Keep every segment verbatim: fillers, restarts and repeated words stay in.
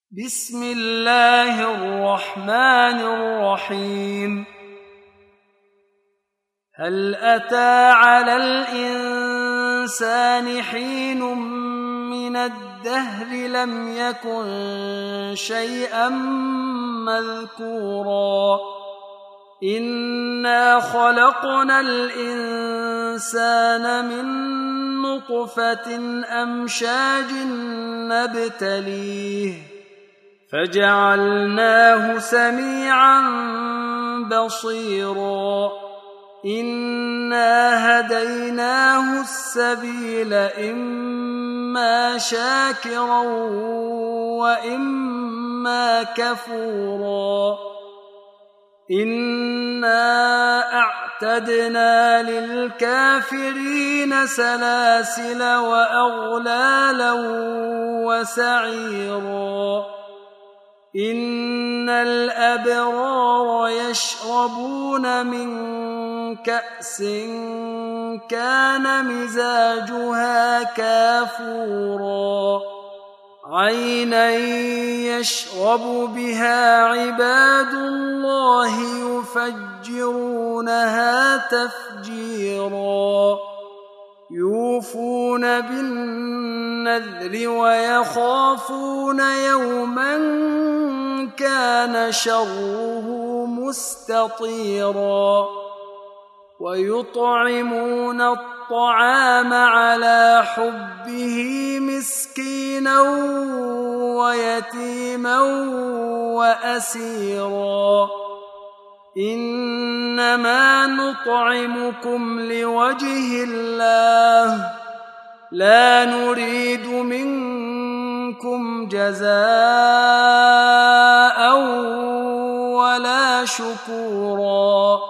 بسم الله الرحمن الرحيم. هل أتى على الإنسان حين من الدهر لم يكن شيئا مذكورا إنا خلقنا الإنسان من نطفة أمشاج نبتليه فجعلناه سميعا بصيرا إنا هديناه السبيل إما شاكرا وإما كفورا إنا أعتدنا للكافرين سلاسل وأغلالا وسعيرا إن الأبرار يشربون من كأس كان مزاجها كافورا عينا يشرب بها عباد الله يفجرونها تفجيرا يوفون بالنذر ويخافون يوما كان شره مستطيرا ويطعمون الطعام على حبه مسكينا ويتيما وأسيرا إنما نطعمكم لوجه الله لا نريد منكم جزاء ولا شكورا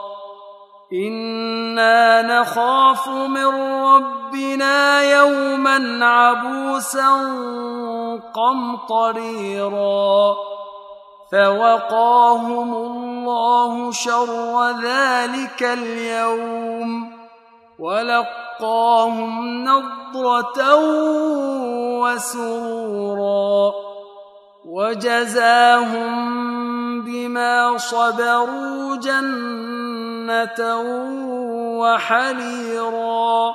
إنا نخاف من ربنا يوما عبوسا قمطريرا فوقاهم الله شر ذلك اليوم ولقاهم نضرة وسرورا وجزاهم بما صبروا جنة وحريرا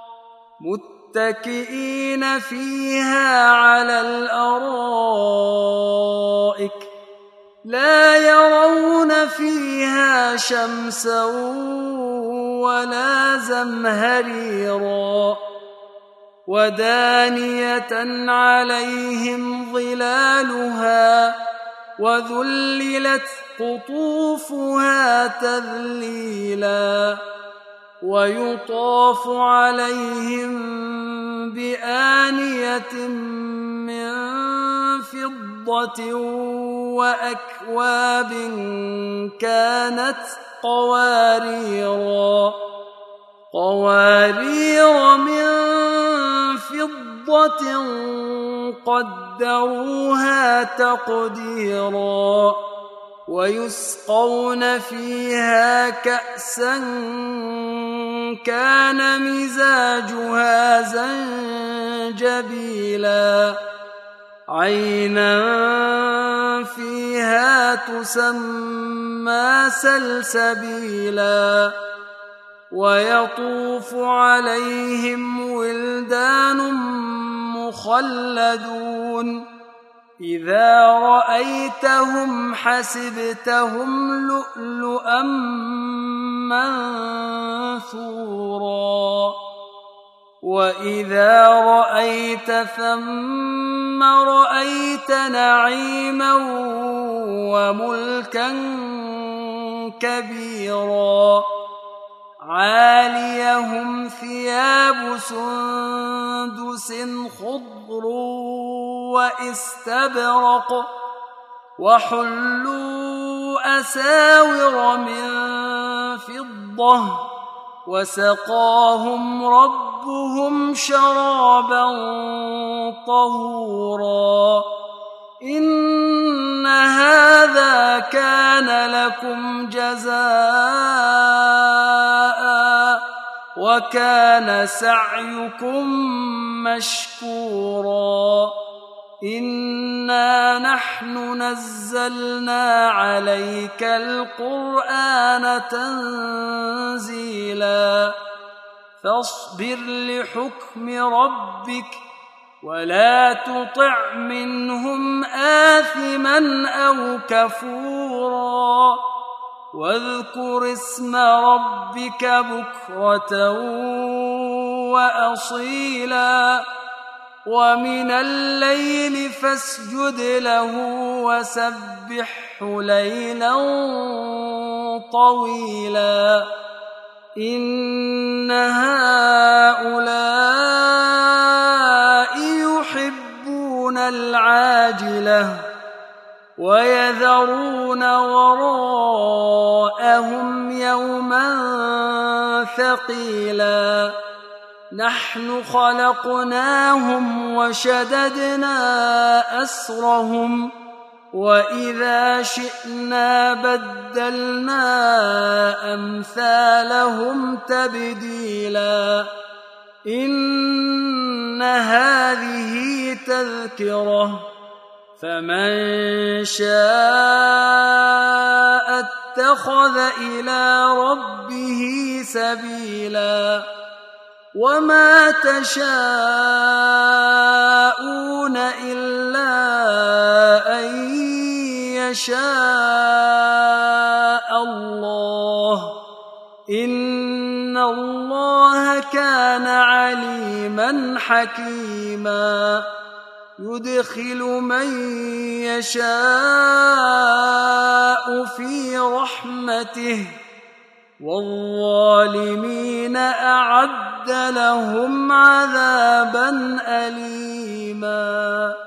متكئين فيها على الأرائك لا يرون فيها شمسا ولا زمهريرا ودانية عليهم ظلالها وذللت قطوفها تذليلا ويطاف عليهم بآنية من فضة وأكواب كانت قواريرا قوارير من فضة قدروها تقديرا ويسقون فيها كأسا كان مزاجها زنجبيلا عينا فيها تسمى سلسبيلا ويطوف عليهم ولدان مخلدون إذا رأيتهم حسبتهم لؤلؤا منثورا وإذا رأيت ثم رأيت نعيما وملكا كبيرا عاليهم ثياب سندس خضر واستبرق وحلوا أساور من فضة وسقاهم ربهم شرابا طهورا إن هذا كان لكم جزاء وكان سعيكم مشكورا إنا نحن نزلنا عليك القرآن تنزيلا فاصبر لحكم ربك ولا تطع منهم آثما أو كفورا واذكر اسم ربك بكرة وأصيلا ومن الليل فاسجد له وسبحه ليلا طويلا إن هؤلاء يحبون العاجلة ويذرون وراءهم يوما ثقيلا نحن خلقناهم وشددنا أسرهم وإذا شئنا بدلنا أمثالهم تبديلا إن هذه تذكرة فمن شاء اتخذ إلى ربه سبيلا وما تشاءون إلا أن يشاء الله إن الله كان عليما حكيما يدخل من يشاء في رحمته والظالمين أعد لهم عذابا أليما.